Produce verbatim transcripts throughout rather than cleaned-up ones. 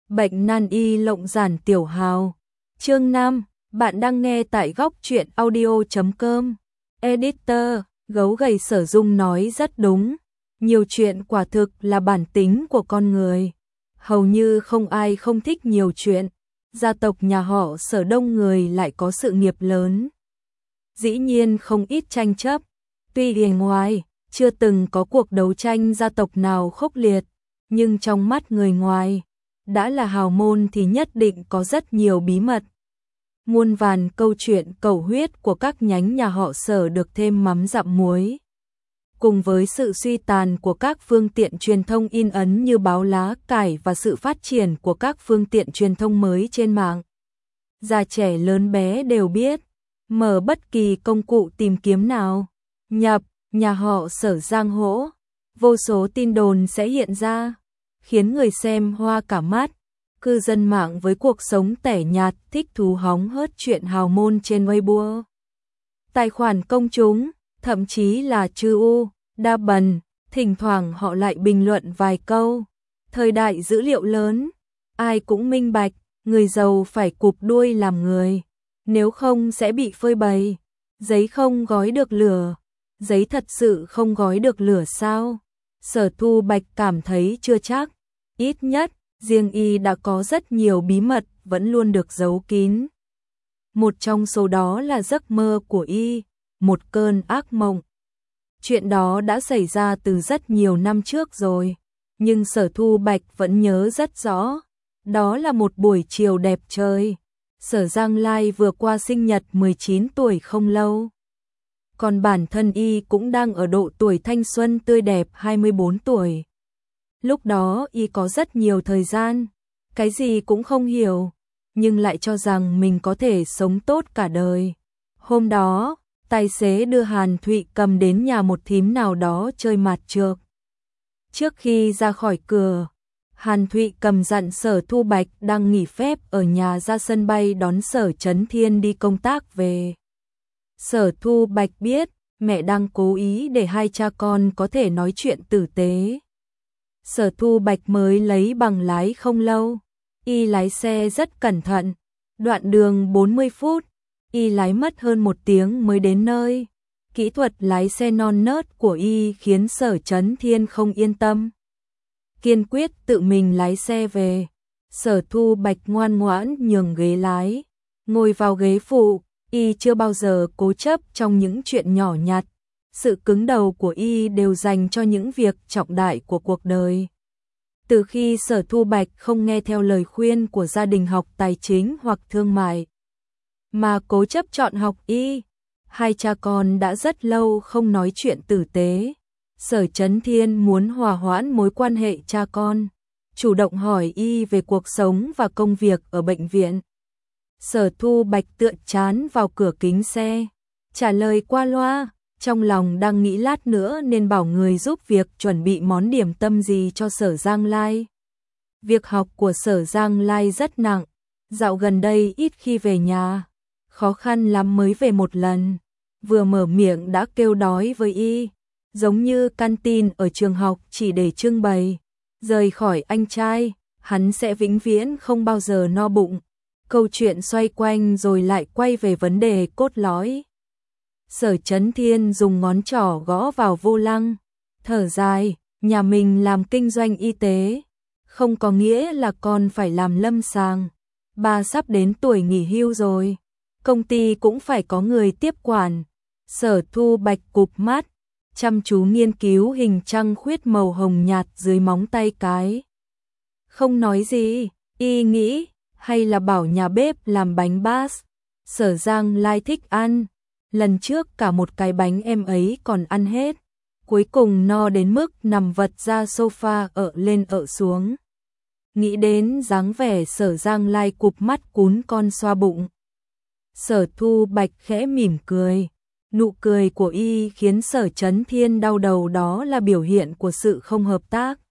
Bệnh nan y lộng giản tiểu hào. Chương năm, bạn đang nghe tại góc truyện audio chấm com. Editor, gấu gầy Sở Dung nói rất đúng. Nhiều chuyện quả thực là bản tính của con người. Hầu như không ai không thích nhiều chuyện. Gia tộc nhà họ Sở đông người lại có sự nghiệp lớn. Dĩ nhiên không ít tranh chấp. Tuy bề ngoài chưa từng có cuộc đấu tranh gia tộc nào khốc liệt, nhưng trong mắt người ngoài, đã là hào môn thì nhất định có rất nhiều bí mật. Muôn vàn câu chuyện cầu huyết của các nhánh nhà họ Sở được thêm mắm dặm muối. Cùng với sự suy tàn của các phương tiện truyền thông in ấn như báo lá cải và sự phát triển của các phương tiện truyền thông mới trên mạng, già trẻ lớn bé đều biết, mở bất kỳ công cụ tìm kiếm nào, nhập nhà họ Sở giang hỗ, vô số tin đồn sẽ hiện ra, khiến người xem hoa cả mắt. Cư dân mạng với cuộc sống tẻ nhạt thích thú hóng hớt chuyện hào môn trên Weibo. Tài khoản công chúng, thậm chí là chư u, đa bần, thỉnh thoảng họ lại bình luận vài câu. Thời đại dữ liệu lớn, ai cũng minh bạch, người giàu phải cụp đuôi làm người, nếu không sẽ bị phơi bày. Giấy không gói được lửa, giấy thật sự không gói được lửa sao? Sở Thu Bạch cảm thấy chưa chắc, ít nhất riêng y đã có rất nhiều bí mật vẫn luôn được giấu kín. Một trong số đó là giấc mơ của y, một cơn ác mộng. Chuyện đó đã xảy ra từ rất nhiều năm trước rồi, nhưng Sở Thu Bạch vẫn nhớ rất rõ. Đó là một buổi chiều đẹp trời. Sở Giang Lai vừa qua sinh nhật mười chín tuổi không lâu. Còn bản thân y cũng đang ở độ tuổi thanh xuân tươi đẹp hai mươi bốn tuổi. Lúc đó y có rất nhiều thời gian, cái gì cũng không hiểu, nhưng lại cho rằng mình có thể sống tốt cả đời. Hôm đó, tài xế đưa Hàn Thụy Cầm đến nhà một thím nào đó chơi mạt trược. Trước khi ra khỏi cửa, Hàn Thụy Cầm dặn Sở Thu Bạch đang nghỉ phép ở nhà ra sân bay đón Sở Chấn Thiên đi công tác về. Sở Thu Bạch biết mẹ đang cố ý để hai cha con có thể nói chuyện tử tế. Sở Thu Bạch mới lấy bằng lái không lâu, y lái xe rất cẩn thận, đoạn đường bốn mươi phút, y lái mất hơn một tiếng mới đến nơi. Kỹ thuật lái xe non nớt của y khiến Sở Chấn Thiên không yên tâm, kiên quyết tự mình lái xe về. Sở Thu Bạch ngoan ngoãn nhường ghế lái, ngồi vào ghế phụ. Y chưa bao giờ cố chấp trong những chuyện nhỏ nhặt, sự cứng đầu của y đều dành cho những việc trọng đại của cuộc đời. Từ khi Sở Thu Bạch không nghe theo lời khuyên của gia đình học tài chính hoặc thương mại, mà cố chấp chọn học y, hai cha con đã rất lâu không nói chuyện tử tế. Sở Chấn Thiên muốn hòa hoãn mối quan hệ cha con, chủ động hỏi y về cuộc sống và công việc ở bệnh viện. Sở Thu Bạch tựa chán vào cửa kính xe, trả lời qua loa, trong lòng đang nghĩ lát nữa nên bảo người giúp việc chuẩn bị món điểm tâm gì cho Sở Giang Lai. Việc học của Sở Giang Lai rất nặng, dạo gần đây ít khi về nhà, khó khăn lắm mới về một lần, vừa mở miệng đã kêu đói với y, giống như canteen ở trường học chỉ để trưng bày, rời khỏi anh trai, hắn sẽ vĩnh viễn không bao giờ no bụng. Câu chuyện xoay quanh rồi lại quay về vấn đề cốt lõi. Sở Chấn Thiên dùng ngón trỏ gõ vào vô lăng, thở dài, nhà mình làm kinh doanh y tế, không có nghĩa là con phải làm lâm sàng. Ba sắp đến tuổi nghỉ hưu rồi, công ty cũng phải có người tiếp quản. Sở Thu Bạch cụp mắt, chăm chú nghiên cứu hình trăng khuyết màu hồng nhạt dưới móng tay cái. Không nói gì, y nghĩ, hay là bảo nhà bếp làm bánh bát. Sở Giang Lai thích ăn, lần trước cả một cái bánh em ấy còn ăn hết, cuối cùng no đến mức nằm vật ra sofa ở lên ở xuống. Nghĩ đến dáng vẻ Sở Giang Lai cụp mắt cún con xoa bụng, Sở Thu Bạch khẽ mỉm cười, nụ cười của y khiến Sở Chấn Thiên đau đầu, đó là biểu hiện của sự không hợp tác.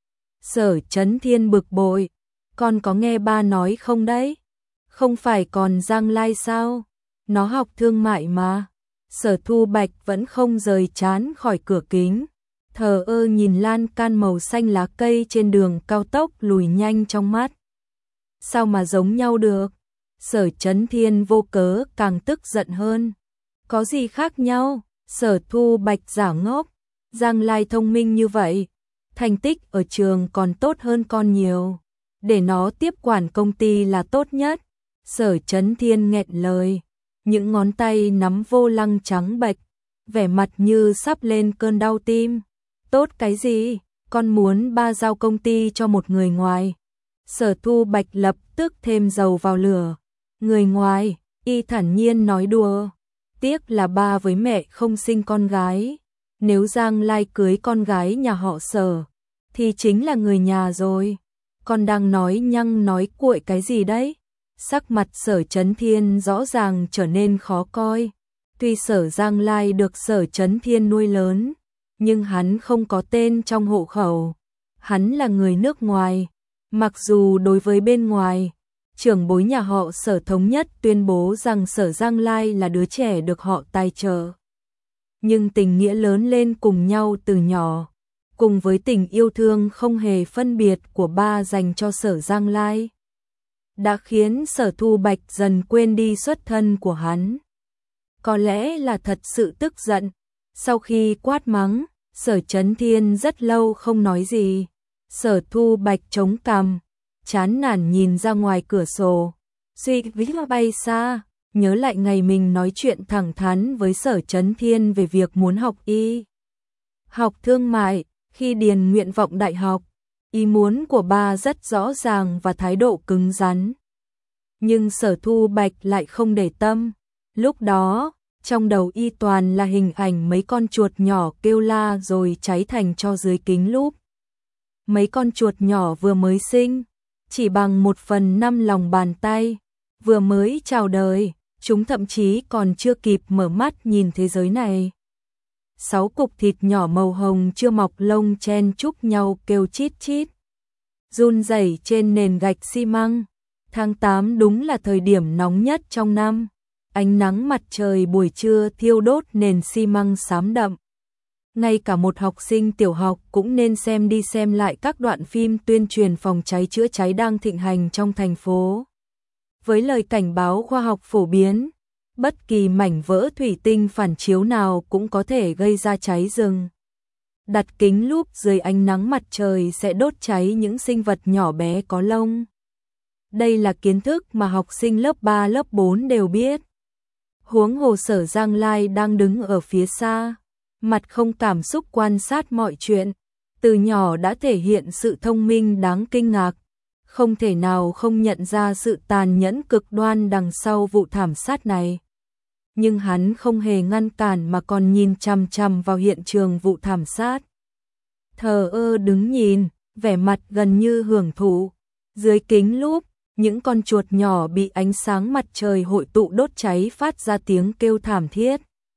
Sở Chấn Thiên bực bội, con có nghe ba nói không đấy? Không phải còn Giang Lai sao? Nó học thương mại mà. Sở Thu Bạch vẫn không rời trán khỏi cửa kính, thờ ơ nhìn lan can màu xanh lá cây trên đường cao tốc lùi nhanh trong mắt. sao mà giống nhau được? Sở Chấn Thiên vô cớ càng tức giận hơn. Có gì khác nhau? Sở Thu Bạch giả ngốc, Giang Lai thông minh như vậy, thành tích ở trường còn tốt hơn con nhiều, để nó tiếp quản công ty là tốt nhất. Sở Chấn Thiên nghẹn lời, những ngón tay nắm vô lăng trắng bệch, vẻ mặt như sắp lên cơn đau tim. Tốt cái gì? Con muốn ba giao công ty cho một người ngoài. Sở Thu Bạch lập tức thêm dầu vào lửa. Người ngoài, y thản nhiên nói đùa. Tiếc là ba với mẹ không sinh con gái. Nếu Giang Lai cưới con gái nhà họ Sở, thì chính là người nhà rồi. Con đang nói nhăng nói cuội cái gì đấy? Sắc mặt Sở Chấn Thiên rõ ràng trở nên khó coi. Tuy Sở Giang Lai được Sở Chấn Thiên nuôi lớn, nhưng hắn không có tên trong hộ khẩu. Hắn là người nước ngoài. Mặc dù đối với bên ngoài, trưởng bối nhà họ Sở thống nhất tuyên bố rằng Sở Giang Lai là đứa trẻ được họ tài trợ. Nhưng tình nghĩa lớn lên cùng nhau từ nhỏ, cùng với tình yêu thương không hề phân biệt của ba dành cho Sở Giang Lai, đã khiến Sở Thu Bạch dần quên đi xuất thân của hắn. Có lẽ là thật sự tức giận. Sau khi quát mắng, Sở Chấn Thiên rất lâu không nói gì. Sở Thu Bạch chống cằm, chán nản nhìn ra ngoài cửa sổ, suy nghĩ bay xa, nhớ lại ngày mình nói chuyện thẳng thắn với Sở Chấn Thiên về việc muốn học y, học thương mại. Khi điền nguyện vọng đại học, ý muốn của ba rất rõ ràng và thái độ cứng rắn. Nhưng Sở Thu Bạch lại không để tâm. Lúc đó, trong đầu y toàn là hình ảnh mấy con chuột nhỏ kêu la rồi cháy thành tro dưới kính lúp. Mấy con chuột nhỏ vừa mới sinh, chỉ bằng một phần năm lòng bàn tay, vừa mới chào đời, chúng thậm chí còn chưa kịp mở mắt nhìn thế giới này. Sáu cục thịt nhỏ màu hồng chưa mọc lông chen chúc nhau kêu chít chít, run rẩy trên nền gạch xi măng. Tháng tám đúng là thời điểm nóng nhất trong năm. Ánh nắng mặt trời buổi trưa thiêu đốt nền xi măng xám đậm. Ngay cả một học sinh tiểu học cũng nên xem đi xem lại các đoạn phim tuyên truyền phòng cháy chữa cháy đang thịnh hành trong thành phố. Với lời cảnh báo khoa học phổ biến, bất kỳ mảnh vỡ thủy tinh phản chiếu nào cũng có thể gây ra cháy rừng. Đặt kính lúp dưới ánh nắng mặt trời sẽ đốt cháy những sinh vật nhỏ bé có lông. Đây là kiến thức mà học sinh lớp ba lớp bốn đều biết. Huống hồ Sở Giang Lai đang đứng ở phía xa, mặt không cảm xúc quan sát mọi chuyện, từ nhỏ đã thể hiện sự thông minh đáng kinh ngạc, không thể nào không nhận ra sự tàn nhẫn cực đoan đằng sau vụ thảm sát này. Nhưng hắn không hề ngăn cản mà còn nhìn chằm chằm vào hiện trường vụ thảm sát. Thờ ơ đứng nhìn, vẻ mặt gần như hưởng thụ. Dưới kính lúp, những con chuột nhỏ bị ánh sáng mặt trời hội tụ đốt cháy phát ra tiếng kêu thảm thiết.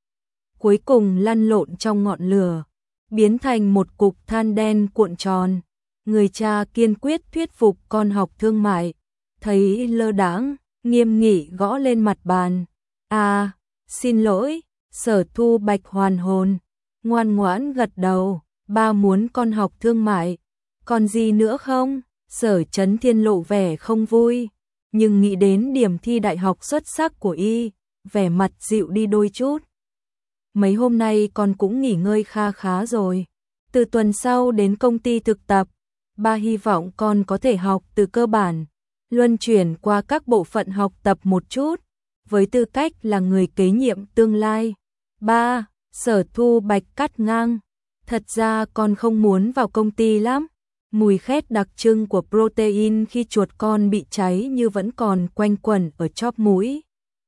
Cuối cùng lăn lộn trong ngọn lửa, biến thành một cục than đen cuộn tròn. Người cha kiên quyết thuyết phục con học thương mại, thấy lơ đãng, nghiêm nghị gõ lên mặt bàn. À, xin lỗi. Sở Thu Bạch hoàn hồn, ngoan ngoãn gật đầu. Ba muốn con học thương mại. Còn gì nữa không? Sở Chấn Thiên lộ vẻ không vui, nhưng nghĩ đến điểm thi đại học xuất sắc của y, vẻ mặt dịu đi đôi chút. Mấy hôm nay con cũng nghỉ ngơi kha khá rồi. Từ tuần sau đến công ty thực tập, ba hy vọng con có thể học từ cơ bản, luân chuyển qua các bộ phận học tập một chút, với tư cách là người kế nhiệm tương lai. Ba, Sở Thu Bạch cắt ngang. Thật ra con không muốn vào công ty lắm. Mùi khét đặc trưng của protein khi chuột con bị cháy như vẫn còn quanh quẩn ở chóp mũi.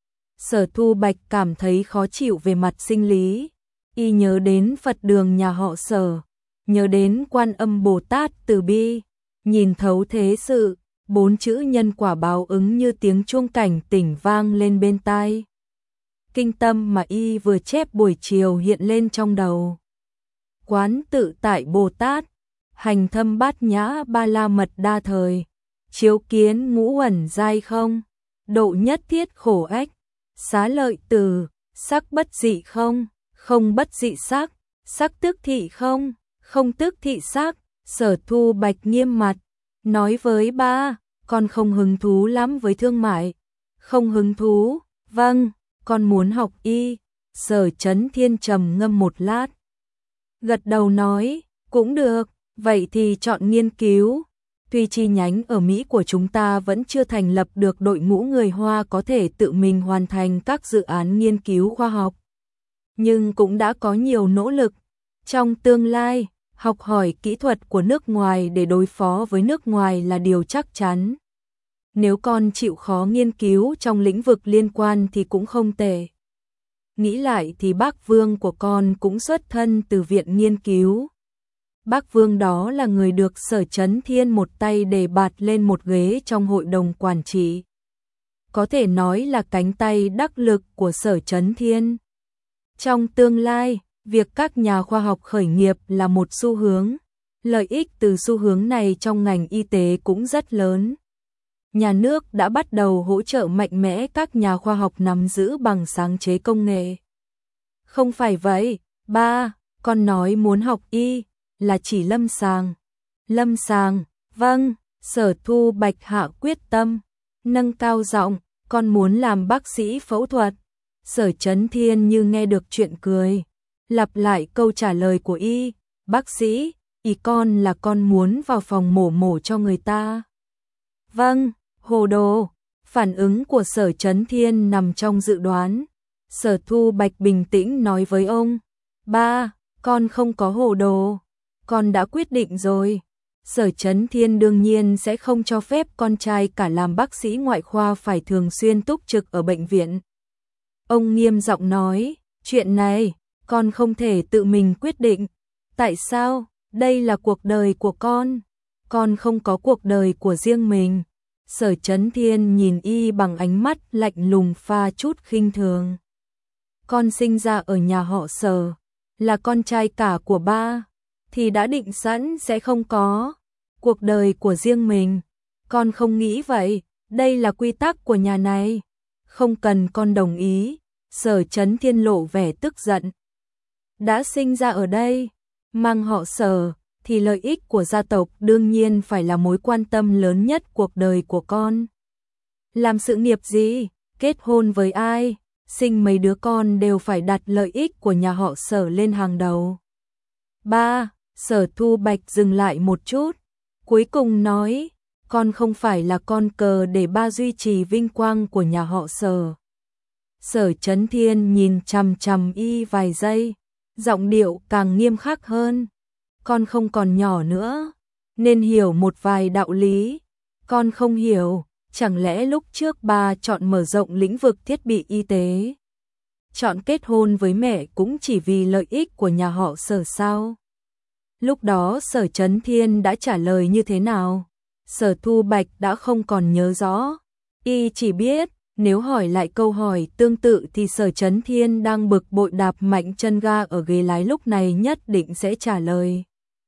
Sở Thu Bạch cảm thấy khó chịu về mặt sinh lý. Y nhớ đến Phật đường nhà họ Sở, nhớ đến Quan Âm Bồ Tát từ bi, nhìn thấu thế sự, bốn chữ nhân quả báo ứng như tiếng chuông cảnh tỉnh vang lên bên tai. Kinh tâm mà y vừa chép buổi chiều hiện lên trong đầu. Quán tự tại Bồ Tát, hành thâm bát nhã ba la mật đa thời, chiếu kiến ngũ uẩn giai không, độ nhất thiết khổ ách, xá lợi từ, sắc bất dị không, không bất dị sắc, sắc tức thị không, không tức thị sắc. Sở Thu Bạch nghiêm mặt, nói với ba, con không hứng thú lắm với thương mại. Không hứng thú, vâng, con muốn học y. Sở Chấn Thiên trầm ngâm một lát. Gật đầu nói, cũng được, vậy thì chọn nghiên cứu. Tuy chi nhánh ở Mỹ của chúng ta vẫn chưa thành lập được đội ngũ người Hoa có thể tự mình hoàn thành các dự án nghiên cứu khoa học, nhưng cũng đã có nhiều nỗ lực. Trong tương lai, học hỏi kỹ thuật của nước ngoài để đối phó với nước ngoài là điều chắc chắn. Nếu con chịu khó nghiên cứu trong lĩnh vực liên quan thì cũng không tệ. Nghĩ lại thì bác Vương của con cũng xuất thân từ viện nghiên cứu. Bác Vương đó là người được Sở Chấn Thiên một tay đề bạt lên một ghế trong hội đồng quản trị. Có thể nói là cánh tay đắc lực của Sở Chấn Thiên. Trong tương lai, việc các nhà khoa học khởi nghiệp là một xu hướng. Lợi ích từ xu hướng này trong ngành y tế cũng rất lớn. Nhà nước đã bắt đầu hỗ trợ mạnh mẽ các nhà khoa học nắm giữ bằng sáng chế công nghệ. Không phải vậy, ba, con nói muốn học y, là chỉ lâm sàng. Lâm sàng, vâng, Sở Thu Bạch hạ quyết tâm, nâng cao giọng, con muốn làm bác sĩ phẫu thuật. Sở Chấn Thiên như nghe được chuyện cười, lặp lại câu trả lời của y, bác sĩ, ý con là con muốn vào phòng mổ mổ cho người ta. Vâng, hồ đồ, phản ứng của Sở Chấn Thiên nằm trong dự đoán. Sở Thu Bạch bình tĩnh nói với ông, ba, con không có hồ đồ, con đã quyết định rồi. Sở Chấn Thiên đương nhiên sẽ không cho phép con trai cả làm bác sĩ ngoại khoa phải thường xuyên túc trực ở bệnh viện. Ông nghiêm giọng nói, chuyện này, con không thể tự mình quyết định. Tại sao? Đây là cuộc đời của con. Con không có cuộc đời của riêng mình. Sở Chấn Thiên nhìn y bằng ánh mắt lạnh lùng pha chút khinh thường. Con sinh ra ở nhà họ Sở, là con trai cả của ba, thì đã định sẵn sẽ không có cuộc đời của riêng mình. Con không nghĩ vậy, đây là quy tắc của nhà này. Không cần con đồng ý. Sở Chấn Thiên lộ vẻ tức giận. Đã sinh ra ở đây, mang họ Sở, thì lợi ích của gia tộc đương nhiên phải là mối quan tâm lớn nhất cuộc đời của con. Làm sự nghiệp gì, kết hôn với ai, sinh mấy đứa con đều phải đặt lợi ích của nhà họ Sở lên hàng đầu. Ba, Sở Thu Bạch dừng lại một chút, cuối cùng nói, con không phải là con cờ để ba duy trì vinh quang của nhà họ Sở. Sở Chấn Thiên nhìn chằm chằm y vài giây, giọng điệu càng nghiêm khắc hơn. Con không còn nhỏ nữa, nên hiểu một vài đạo lý. Con không hiểu, chẳng lẽ lúc trước ba chọn mở rộng lĩnh vực thiết bị y tế, chọn kết hôn với mẹ cũng chỉ vì lợi ích của nhà họ Sở sao? Lúc đó Sở Chấn Thiên đã trả lời như thế nào? Sở Thu Bạch đã không còn nhớ rõ. Y chỉ biết, nếu hỏi lại câu hỏi tương tự thì Sở Chấn Thiên đang bực bội đạp mạnh chân ga ở ghế lái lúc này nhất định sẽ trả lời.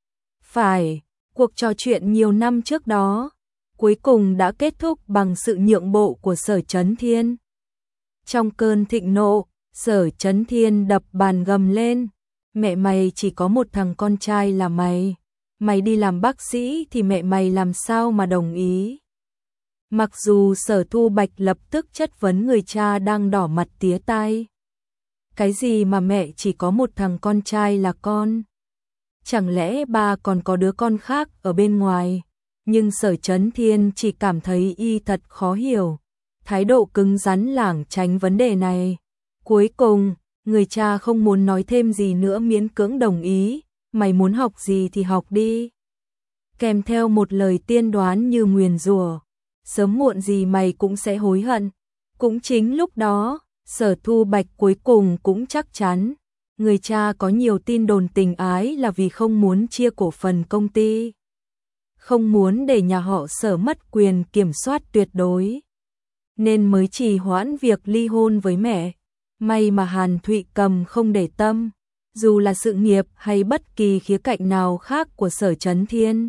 Phải, cuộc trò chuyện nhiều năm trước đó, cuối cùng đã kết thúc bằng sự nhượng bộ của Sở Chấn Thiên. Trong cơn thịnh nộ, Sở Chấn Thiên đập bàn gầm lên. Mẹ mày chỉ có một thằng con trai là mày. Mày đi làm bác sĩ thì mẹ mày làm sao mà đồng ý? Mặc dù Sở Thu Bạch lập tức chất vấn người cha đang đỏ mặt tía tai. Cái gì mà mẹ chỉ có một thằng con trai là con? Chẳng lẽ ba còn có đứa con khác ở bên ngoài? Nhưng Sở Chấn Thiên chỉ cảm thấy y thật khó hiểu. Thái độ cứng rắn lảng tránh vấn đề này. Cuối cùng, người cha không muốn nói thêm gì nữa miễn cưỡng đồng ý. Mày muốn học gì thì học đi. Kèm theo một lời tiên đoán như nguyền rủa. Sớm muộn gì mày cũng sẽ hối hận. Cũng chính lúc đó, Sở Thu Bạch cuối cùng cũng chắc chắn. Người cha có nhiều tin đồn tình ái là vì không muốn chia cổ phần công ty. Không muốn để nhà họ Sở mất quyền kiểm soát tuyệt đối. Nên mới trì hoãn việc ly hôn với mẹ. May mà Hàn Thụy Cầm không để tâm. Dù là sự nghiệp hay bất kỳ khía cạnh nào khác của Sở Chấn Thiên,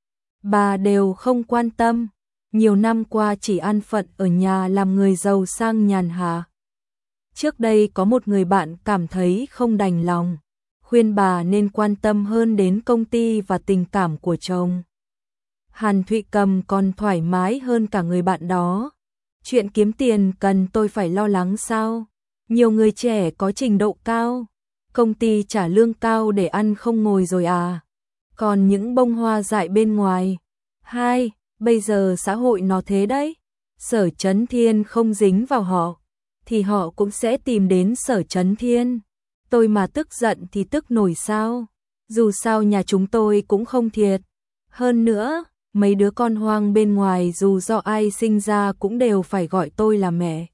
bà đều không quan tâm. Nhiều năm qua chỉ an phận ở nhà làm người giàu sang nhàn hạ. Trước đây có một người bạn cảm thấy không đành lòng, khuyên bà nên quan tâm hơn đến công ty và tình cảm của chồng. Hàn Thụy Cầm còn thoải mái hơn cả người bạn đó. Chuyện kiếm tiền cần tôi phải lo lắng sao? Nhiều người trẻ có trình độ cao, công ty trả lương cao để ăn không ngồi rồi à? Còn những bông hoa dại bên ngoài. Hai, bây giờ xã hội nó thế đấy. Sở Chấn Thiên không dính vào họ, thì họ cũng sẽ tìm đến Sở Chấn Thiên. Tôi mà tức giận thì tức nổi sao? Dù sao nhà chúng tôi cũng không thiệt. Hơn nữa, mấy đứa con hoang bên ngoài dù do ai sinh ra cũng đều phải gọi tôi là mẹ.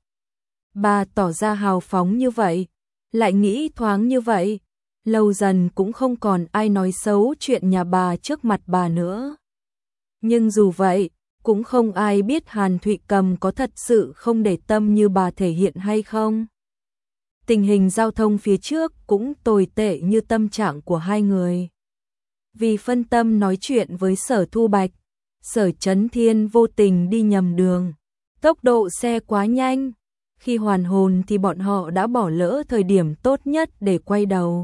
Bà tỏ ra hào phóng như vậy, lại nghĩ thoáng như vậy. Lâu dần cũng không còn ai nói xấu chuyện nhà bà trước mặt bà nữa. Nhưng dù vậy, cũng không ai biết Hàn Thụy Cầm có thật sự không để tâm như bà thể hiện hay không. Tình hình giao thông phía trước cũng tồi tệ như tâm trạng của hai người. Vì phân tâm nói chuyện với Sở Thu Bạch, Sở Chấn Thiên vô tình đi nhầm đường. Tốc độ xe quá nhanh. Khi hoàn hồn thì bọn họ đã bỏ lỡ thời điểm tốt nhất để quay đầu.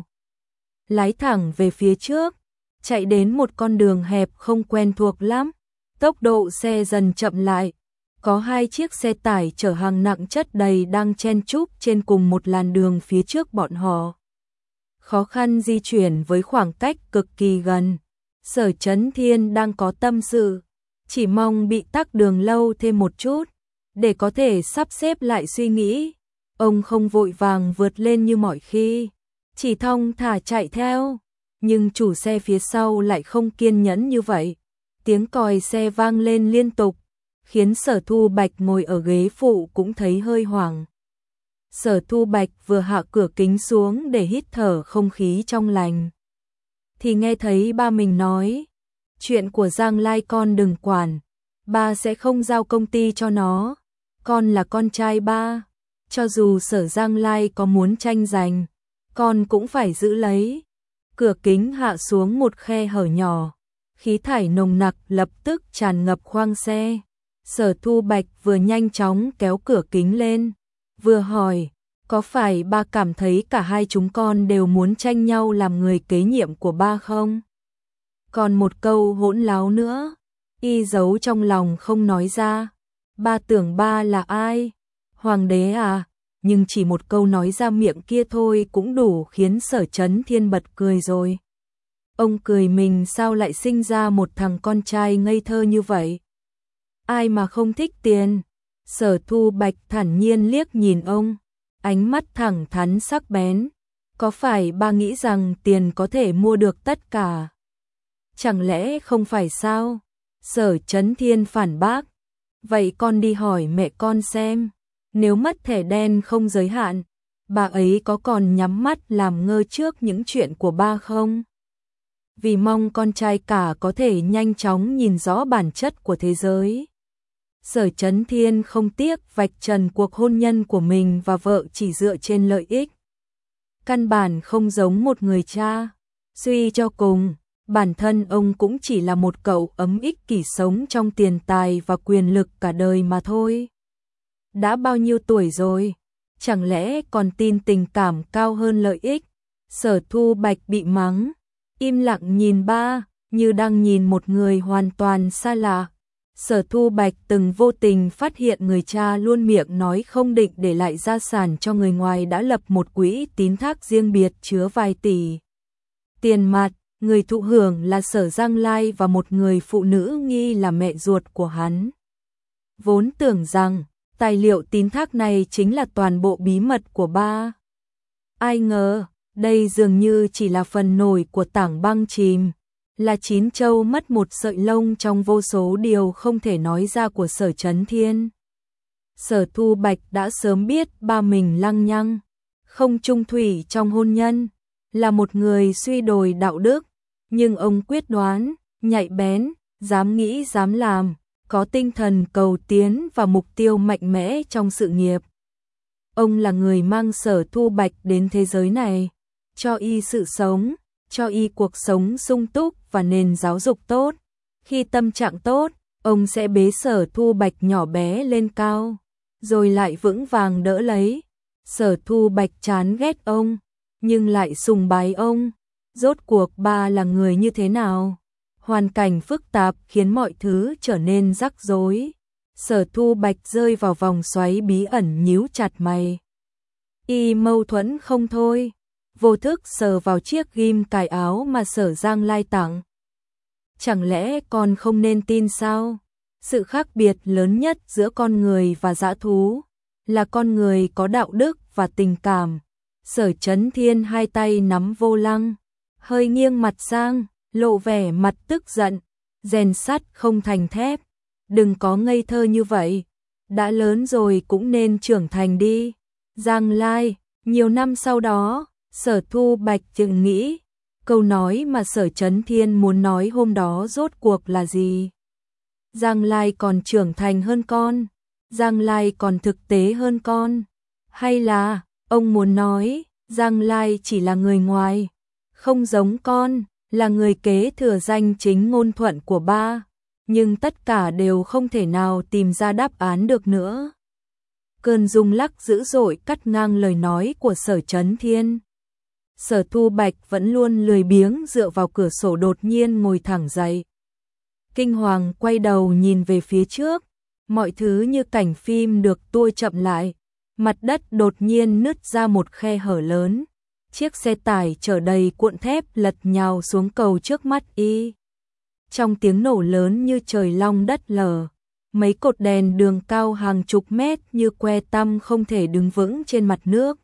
Lái thẳng về phía trước, chạy đến một con đường hẹp không quen thuộc lắm. Tốc độ xe dần chậm lại. Có hai chiếc xe tải chở hàng nặng chất đầy đang chen chúc trên cùng một làn đường phía trước bọn họ. Khó khăn di chuyển với khoảng cách cực kỳ gần. Sở Chấn Thiên đang có tâm sự, chỉ mong bị tắc đường lâu thêm một chút, để có thể sắp xếp lại suy nghĩ. Ông không vội vàng vượt lên như mọi khi, chỉ thong thả chạy theo. Nhưng chủ xe phía sau lại không kiên nhẫn như vậy. Tiếng còi xe vang lên liên tục, khiến Sở Thu Bạch ngồi ở ghế phụ cũng thấy hơi hoảng. Sở Thu Bạch vừa hạ cửa kính xuống để hít thở không khí trong lành, thì nghe thấy ba mình nói, chuyện của Giang Lai con đừng quản, ba sẽ không giao công ty cho nó, con là con trai ba, cho dù Sở Giang Lai có muốn tranh giành, con cũng phải giữ lấy. Cửa kính hạ xuống một khe hở nhỏ, khí thải nồng nặc lập tức tràn ngập khoang xe. Sở Thu Bạch vừa nhanh chóng kéo cửa kính lên, vừa hỏi, có phải ba cảm thấy cả hai chúng con đều muốn tranh nhau làm người kế nhiệm của ba không? Còn một câu hỗn láo nữa, y giấu trong lòng không nói ra. Ba tưởng ba là ai? Hoàng đế à? Nhưng chỉ một câu nói ra miệng kia thôi cũng đủ khiến Sở Chấn Thiên bật cười rồi. Ông cười mình sao lại sinh ra một thằng con trai ngây thơ như vậy? Ai mà không thích tiền? Sở Thu Bạch thản nhiên liếc nhìn ông, ánh mắt thẳng thắn sắc bén. Có phải ba nghĩ rằng tiền có thể mua được tất cả? Chẳng lẽ không phải sao? Sở Chấn Thiên phản bác. Vậy con đi hỏi mẹ con xem, nếu mất thẻ đen không giới hạn, bà ấy có còn nhắm mắt làm ngơ trước những chuyện của ba không? Vì mong con trai cả có thể nhanh chóng nhìn rõ bản chất của thế giới, Sở Chấn Thiên không tiếc vạch trần cuộc hôn nhân của mình và vợ chỉ dựa trên lợi ích. Căn bản không giống một người cha. Suy cho cùng, bản thân ông cũng chỉ là một cậu ấm ích kỷ sống trong tiền tài và quyền lực cả đời mà thôi. Đã bao nhiêu tuổi rồi, chẳng lẽ còn tin tình cảm cao hơn lợi ích? Sở Thu Bạch bị mắng, im lặng nhìn ba, như đang nhìn một người hoàn toàn xa lạ. Sở Thu Bạch từng vô tình phát hiện người cha luôn miệng nói không định để lại gia sản cho người ngoài đã lập một quỹ tín thác riêng biệt chứa vài tỷ tiền mặt, người thụ hưởng là Sở Giang Lai và một người phụ nữ nghi là mẹ ruột của hắn. Vốn tưởng rằng tài liệu tín thác này chính là toàn bộ bí mật của ba. Ai ngờ, đây dường như chỉ là phần nổi của tảng băng chìm, là chín châu mất một sợi lông trong vô số điều không thể nói ra của Sở Chấn Thiên. Sở Thu Bạch đã sớm biết ba mình lăng nhăng, không chung thủy trong hôn nhân, là một người suy đồi đạo đức, nhưng ông quyết đoán, nhạy bén, dám nghĩ dám làm, có tinh thần cầu tiến và mục tiêu mạnh mẽ trong sự nghiệp. Ông là người mang Sở Thu Bạch đến thế giới này, cho y sự sống, cho y cuộc sống sung túc và nền giáo dục tốt. Khi tâm trạng tốt, ông sẽ bế Sở Thu Bạch nhỏ bé lên cao, rồi lại vững vàng đỡ lấy. Sở Thu Bạch chán ghét ông, nhưng lại sùng bái ông. Rốt cuộc ba là người như thế nào? Hoàn cảnh phức tạp khiến mọi thứ trở nên rắc rối. Sở Thu Bạch rơi vào vòng xoáy bí ẩn, nhíu chặt mày. Y mâu thuẫn không thôi, vô thức sờ vào chiếc ghim cài áo mà Sở Giang Lai tặng. Chẳng lẽ con không nên tin sao? Sự khác biệt lớn nhất giữa con người và dã thú là con người có đạo đức và tình cảm. Sở Chấn Thiên hai tay nắm vô lăng, hơi nghiêng mặt sang, lộ vẻ mặt tức giận. Rèn sắt không thành thép, đừng có ngây thơ như vậy, đã lớn rồi cũng nên trưởng thành đi. Giang Lai, nhiều năm sau đó, Sở Thu Bạch chừng nghĩ, câu nói mà Sở Chấn Thiên muốn nói hôm đó rốt cuộc là gì? Giang Lai còn trưởng thành hơn con, Giang Lai còn thực tế hơn con, hay là ông muốn nói Giang Lai chỉ là người ngoài, không giống con, là người kế thừa danh chính ngôn thuận của ba, nhưng tất cả đều không thể nào tìm ra đáp án được nữa. Cơn rung lắc dữ dội cắt ngang lời nói của Sở Chấn Thiên. Sở Thu Bạch vẫn luôn lười biếng dựa vào cửa sổ, đột nhiên ngồi thẳng dậy. Kinh hoàng quay đầu nhìn về phía trước, mọi thứ như cảnh phim được tua chậm lại. Mặt đất đột nhiên nứt ra một khe hở lớn. Chiếc xe tải chở đầy cuộn thép lật nhào xuống cầu trước mắt y. Trong tiếng nổ lớn như trời long đất lở, mấy cột đèn đường cao hàng chục mét như que tăm không thể đứng vững trên mặt nước.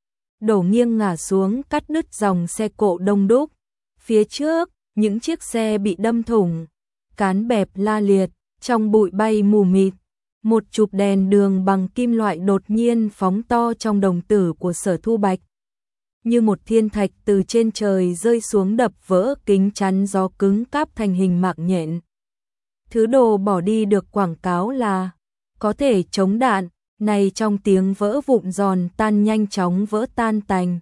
Đổ nghiêng ngả xuống, cắt đứt dòng xe cộ đông đúc. Phía trước, những chiếc xe bị đâm thủng, cán bẹp la liệt, trong bụi bay mù mịt. Một chùp đèn đường bằng kim loại đột nhiên phóng to trong đồng tử của Sở Thu Bạch. Như một thiên thạch từ trên trời rơi xuống, đập vỡ kính chắn gió cứng cáp thành hình mạng nhện. Thứ đồ bỏ đi được quảng cáo là có thể chống đạn, này trong tiếng vỡ vụn giòn tan nhanh chóng vỡ tan tành.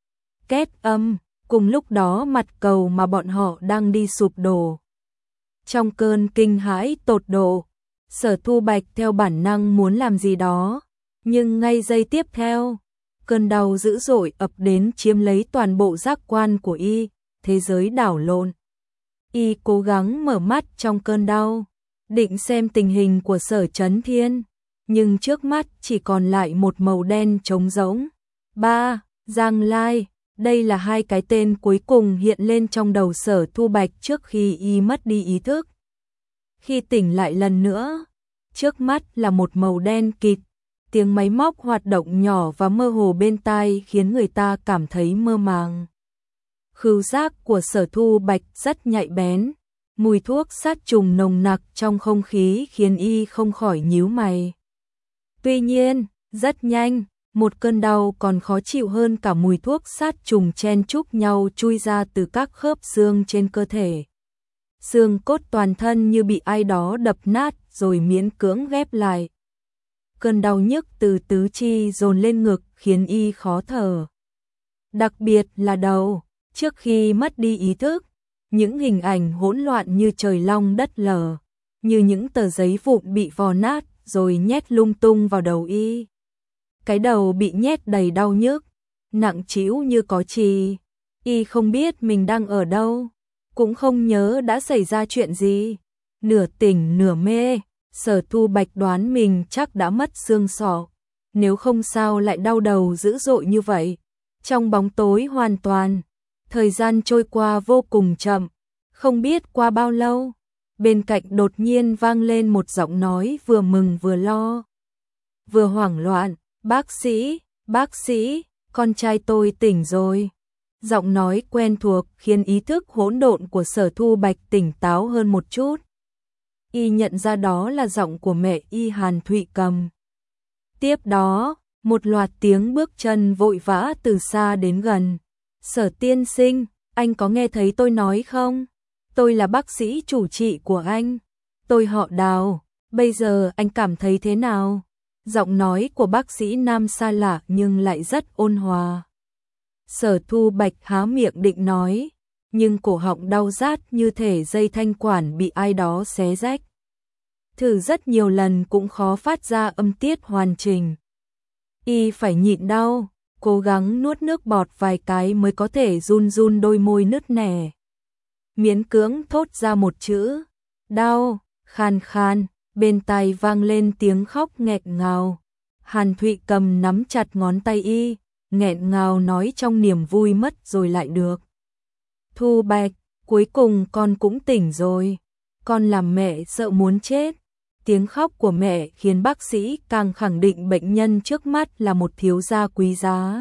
Két âm, cùng lúc đó mặt cầu mà bọn họ đang đi sụp đổ. Trong cơn kinh hãi tột độ, Sở Thu Bạch theo bản năng muốn làm gì đó, nhưng ngay giây tiếp theo, cơn đau dữ dội ập đến chiếm lấy toàn bộ giác quan của y, thế giới đảo lộn. Y cố gắng mở mắt trong cơn đau, định xem tình hình của Sở Chấn Thiên, nhưng trước mắt chỉ còn lại một màu đen trống rỗng. Ba, Giang Lai, đây là hai cái tên cuối cùng hiện lên trong đầu Sở Thu Bạch trước khi y mất đi ý thức. Khi tỉnh lại lần nữa, trước mắt là một màu đen kịt, tiếng máy móc hoạt động nhỏ và mơ hồ bên tai khiến người ta cảm thấy mơ màng. Khứu giác của Sở Thu Bạch rất nhạy bén, mùi thuốc sát trùng nồng nặc trong không khí khiến y không khỏi nhíu mày. Tuy nhiên, rất nhanh, một cơn đau còn khó chịu hơn cả mùi thuốc sát trùng chen chúc nhau chui ra từ các khớp xương trên cơ thể. Xương cốt toàn thân như bị ai đó đập nát rồi miễn cưỡng ghép lại. Cơn đau nhức từ tứ chi dồn lên ngực khiến y khó thở. Đặc biệt là đầu, trước khi mất đi ý thức, những hình ảnh hỗn loạn như trời long đất lở, như những tờ giấy vụn bị vò nát rồi nhét lung tung vào đầu y. Cái đầu bị nhét đầy đau nhức, nặng trĩu như có chì. Y không biết mình đang ở đâu, cũng không nhớ đã xảy ra chuyện gì. Nửa tỉnh nửa mê, Sở Thu Bạch đoán mình chắc đã mất xương sọ, nếu không sao lại đau đầu dữ dội như vậy. Trong bóng tối hoàn toàn, thời gian trôi qua vô cùng chậm, không biết qua bao lâu, bên cạnh đột nhiên vang lên một giọng nói vừa mừng vừa lo, vừa hoảng loạn. Bác sĩ, bác sĩ, con trai tôi tỉnh rồi. Giọng nói quen thuộc khiến ý thức hỗn độn của Sở Thu Bạch tỉnh táo hơn một chút. Y nhận ra đó là giọng của mẹ y, Hàn Thụy Cầm. Tiếp đó, một loạt tiếng bước chân vội vã từ xa đến gần. Sở tiên sinh, anh có nghe thấy tôi nói không? Tôi là bác sĩ chủ trị của anh. Tôi họ Đào, bây giờ anh cảm thấy thế nào? Giọng nói của bác sĩ nam xa lạ nhưng lại rất ôn hòa. Sở Thu Bạch há miệng định nói, nhưng cổ họng đau rát như thể dây thanh quản bị ai đó xé rách. Thử rất nhiều lần cũng khó phát ra âm tiết hoàn chỉnh. Y phải nhịn đau, cố gắng nuốt nước bọt vài cái mới có thể run run đôi môi nứt nẻ. miễn cưỡng thốt ra một chữ, đau, khan khan, bên tai vang lên tiếng khóc nghẹn ngào. Hàn Thụy cầm nắm chặt ngón tay y, nghẹn ngào nói trong niềm vui mất rồi lại được. Thu Bạch, cuối cùng con cũng tỉnh rồi, con làm mẹ sợ muốn chết. Tiếng khóc của mẹ khiến bác sĩ càng khẳng định bệnh nhân trước mắt là một thiếu gia quý giá.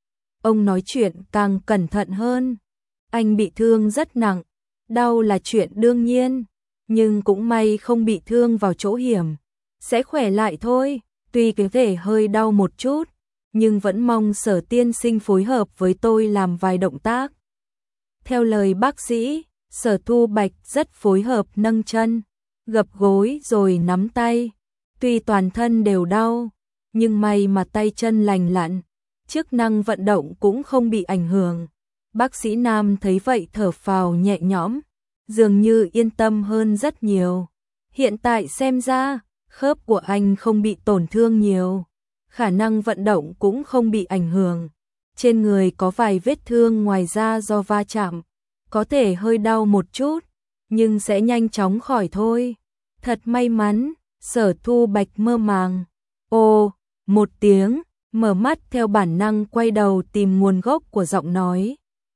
Ông nói chuyện càng cẩn thận hơn. Anh bị thương rất nặng, đau là chuyện đương nhiên, nhưng cũng may không bị thương vào chỗ hiểm, sẽ khỏe lại thôi. Tuy có thể hơi đau một chút, nhưng vẫn mong Sở tiên sinh phối hợp với tôi làm vài động tác. Theo lời bác sĩ, Sở Thu Bạch rất phối hợp nâng chân, gập gối rồi nắm tay. Tuy toàn thân đều đau, nhưng may mà tay chân lành lặn, chức năng vận động cũng không bị ảnh hưởng. Bác sĩ Nam thấy vậy thở phào nhẹ nhõm, dường như yên tâm hơn rất nhiều. Hiện tại xem ra, khớp của anh không bị tổn thương nhiều, khả năng vận động cũng không bị ảnh hưởng. Trên người có vài vết thương ngoài da do va chạm, có thể hơi đau một chút, nhưng sẽ nhanh chóng khỏi thôi. Thật may mắn. Sở Thu Bạch mơ màng. Ô, một tiếng, mở mắt theo bản năng quay đầu tìm nguồn gốc của giọng nói.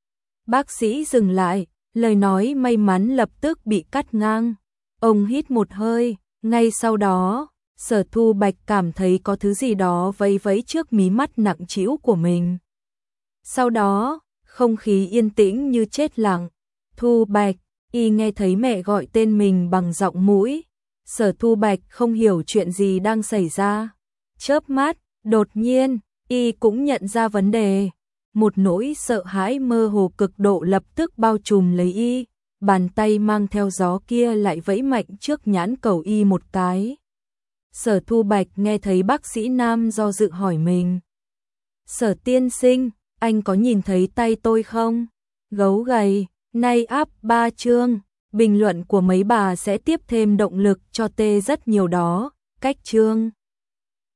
Bác sĩ dừng lại, lời nói may mắn lập tức bị cắt ngang. Ông hít một hơi, ngay sau đó, Sở Thu Bạch cảm thấy có thứ gì đó vẫy vẫy trước mí mắt nặng trĩu của mình. Sau đó, không khí yên tĩnh như chết lặng. Thu Bạch, y nghe thấy mẹ gọi tên mình bằng giọng mũi. Sở Thu Bạch không hiểu chuyện gì đang xảy ra. Chớp mắt, đột nhiên, y cũng nhận ra vấn đề. Một nỗi sợ hãi mơ hồ cực độ lập tức bao trùm lấy y. Bàn tay mang theo gió kia lại vẫy mạnh trước nhãn cầu y một cái. Sở Thu Bạch nghe thấy bác sĩ Nam do dự hỏi mình. Sở tiên sinh, anh có nhìn thấy tay tôi không? Gấu gầy, nay áp ba chương. Bình luận của mấy bà sẽ tiếp thêm động lực cho tê rất nhiều đó. Cách chương